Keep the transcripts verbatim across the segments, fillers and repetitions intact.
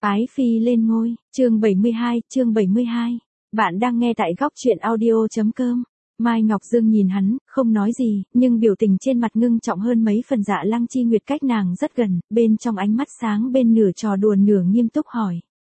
Ái phi lên ngôi, chương bảy mươi hai, chương bảy mươi hai. Bạn đang nghe tại góc truyện audio.com. Mai Ngọc Dương nhìn hắn, không nói gì, nhưng biểu tình trên mặt ngưng trọng hơn mấy phần. Dạ Lăng Chi Nguyệt cách nàng rất gần, bên trong ánh mắt sáng bên nửa trò đùa nửa nghiêm túc hỏi.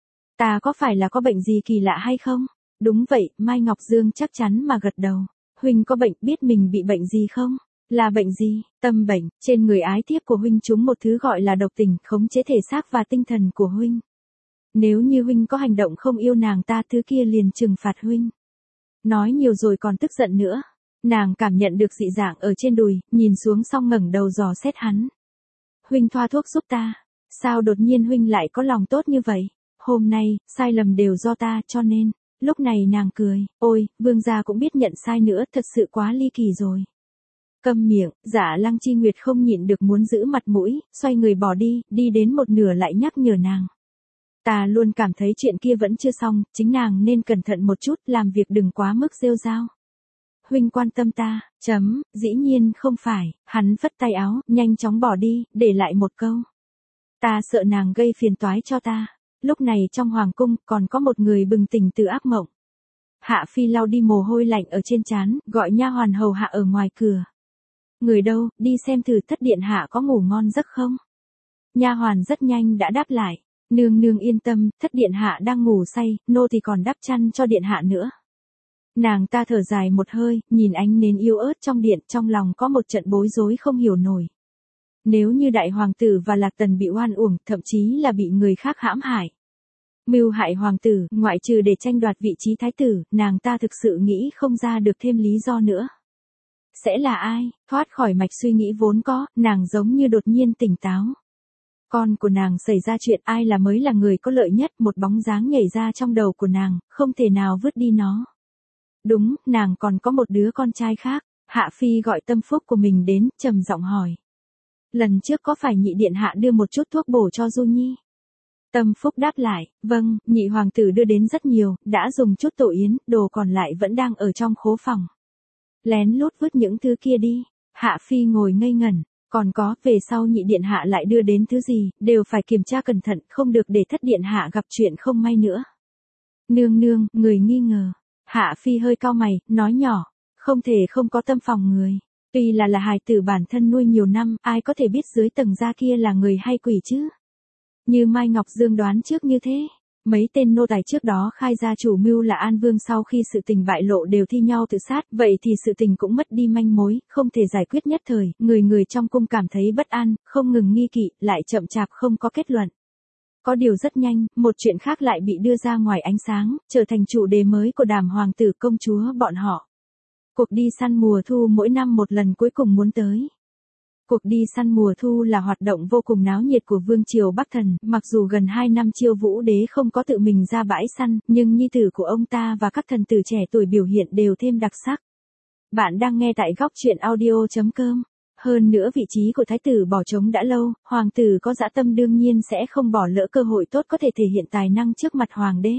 Ta có phải là có bệnh gì kỳ lạ hay không? Đúng vậy, Mai Ngọc Dương chắc chắn mà gật đầu. Huynh có bệnh, biết mình bị bệnh gì không? Là bệnh gì? Tâm bệnh. Trên người ái thiếp của huynh trúng một thứ gọi là độc tình, khống chế thể xác và tinh thần của huynh. Nếu như huynh có hành động không yêu nàng ta, thứ kia liền trừng phạt huynh. Nói nhiều rồi còn tức giận nữa. Nàng cảm nhận được dị dạng ở trên đùi, nhìn xuống xong ngẩng đầu dò xét hắn. Huynh thoa thuốc giúp ta. Sao đột nhiên huynh lại có lòng tốt như vậy? Hôm nay, sai lầm đều do ta, cho nên. Lúc này nàng cười, ôi, vương gia cũng biết nhận sai nữa, thật sự quá ly kỳ rồi. Câm miệng, Dạ Lăng Chi Nguyệt không nhịn được muốn giữ mặt mũi, xoay người bỏ đi, đi đến một nửa lại nhắc nhở nàng. Ta luôn cảm thấy chuyện kia vẫn chưa xong, chính nàng nên cẩn thận một chút, làm việc đừng quá mức rêu rao. Huynh quan tâm ta, chấm, dĩ nhiên không phải, hắn phất tay áo, nhanh chóng bỏ đi, để lại một câu. Ta sợ nàng gây phiền toái cho ta. Lúc này trong hoàng cung còn có một người bừng tỉnh từ ác mộng. Hạ Phi lau đi mồ hôi lạnh ở trên trán, gọi nha hoàn hầu hạ ở ngoài cửa. Người đâu, đi xem thử thất điện hạ có ngủ ngon giấc không? Nha hoàn rất nhanh đã đáp lại. Nương nương yên tâm, thất điện hạ đang ngủ say, nô thì còn đắp chăn cho điện hạ nữa. Nàng ta thở dài một hơi, nhìn ánh nến yếu ớt trong điện, trong lòng có một trận bối rối không hiểu nổi. Nếu như đại hoàng tử và Lạc Tần bị oan uổng, thậm chí là bị người khác hãm hại. Mưu hại hoàng tử, ngoại trừ để tranh đoạt vị trí thái tử, nàng ta thực sự nghĩ không ra được thêm lý do nữa. Sẽ là ai? Thoát khỏi mạch suy nghĩ vốn có, nàng giống như đột nhiên tỉnh táo. Con của nàng xảy ra chuyện, ai là mới là người có lợi nhất, một bóng dáng nhảy ra trong đầu của nàng, không thể nào vứt đi nó. Đúng, nàng còn có một đứa con trai khác. Hạ Phi gọi tâm phúc của mình đến, trầm giọng hỏi. Lần trước có phải nhị điện hạ đưa một chút thuốc bổ cho Du Nhi? Tâm phúc đáp lại, vâng, nhị hoàng tử đưa đến rất nhiều, đã dùng chút tổ yến, đồ còn lại vẫn đang ở trong khố phòng. Lén lút vứt những thứ kia đi. Hạ Phi ngồi ngây ngẩn. Còn có, về sau nhị điện hạ lại đưa đến thứ gì, đều phải kiểm tra cẩn thận, không được để thất điện hạ gặp chuyện không may nữa. Nương nương, người nghi ngờ. Hạ Phi hơi cau mày, nói nhỏ, không thể không có tâm phòng người. Tuy là là hài tử bản thân nuôi nhiều năm, ai có thể biết dưới tầng da kia là người hay quỷ chứ? Như Mai Ngọc Dương đoán trước như thế. Mấy tên nô tài trước đó khai ra chủ mưu là An Vương, sau khi sự tình bại lộ đều thi nhau tự sát, vậy thì sự tình cũng mất đi manh mối, không thể giải quyết nhất thời, người người trong cung cảm thấy bất an, không ngừng nghi kỵ, lại chậm chạp không có kết luận. Có điều rất nhanh, một chuyện khác lại bị đưa ra ngoài ánh sáng, trở thành chủ đề mới của đàm hoàng tử công chúa bọn họ. Cuộc đi săn mùa thu mỗi năm một lần cuối cùng muốn tới. Cuộc đi săn mùa thu là hoạt động vô cùng náo nhiệt của Vương triều Bắc Thần, mặc dù gần hai năm Chiêu Vũ Đế không có tự mình ra bãi săn, nhưng nhi tử của ông ta và các thần tử trẻ tuổi biểu hiện đều thêm đặc sắc. Bạn đang nghe tại góc truyện audio.com. Hơn nữa vị trí của thái tử bỏ trống đã lâu, hoàng tử có dã tâm đương nhiên sẽ không bỏ lỡ cơ hội tốt có thể thể hiện tài năng trước mặt hoàng đế.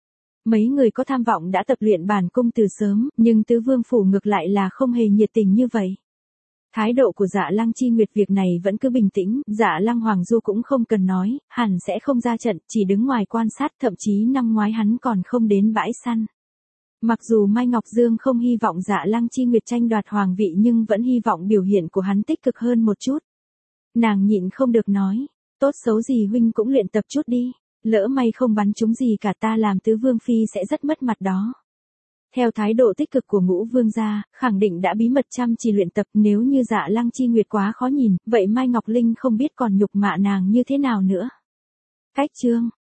Mấy người có tham vọng đã tập luyện bản cung từ sớm, nhưng tứ vương phủ ngược lại là không hề nhiệt tình như vậy. Thái độ của Dạ Lăng Chi Nguyệt việc này vẫn cứ bình tĩnh, Dạ Lăng Hoàng Du cũng không cần nói, hẳn sẽ không ra trận, chỉ đứng ngoài quan sát, thậm chí năm ngoái hắn còn không đến bãi săn. Mặc dù Mai Ngọc Dương không hy vọng Dạ Lăng Chi Nguyệt tranh đoạt hoàng vị nhưng vẫn hy vọng biểu hiện của hắn tích cực hơn một chút. Nàng nhịn không được nói, tốt xấu gì huynh cũng luyện tập chút đi, lỡ may không bắn trúng gì cả ta làm tứ vương phi sẽ rất mất mặt đó. Theo thái độ tích cực của Ngũ Vương gia, khẳng định đã bí mật chăm chỉ luyện tập, nếu như Dạ Lăng Chi Nguyệt quá khó nhìn, vậy Mai Ngọc Linh không biết còn nhục mạ nàng như thế nào nữa. Cách chương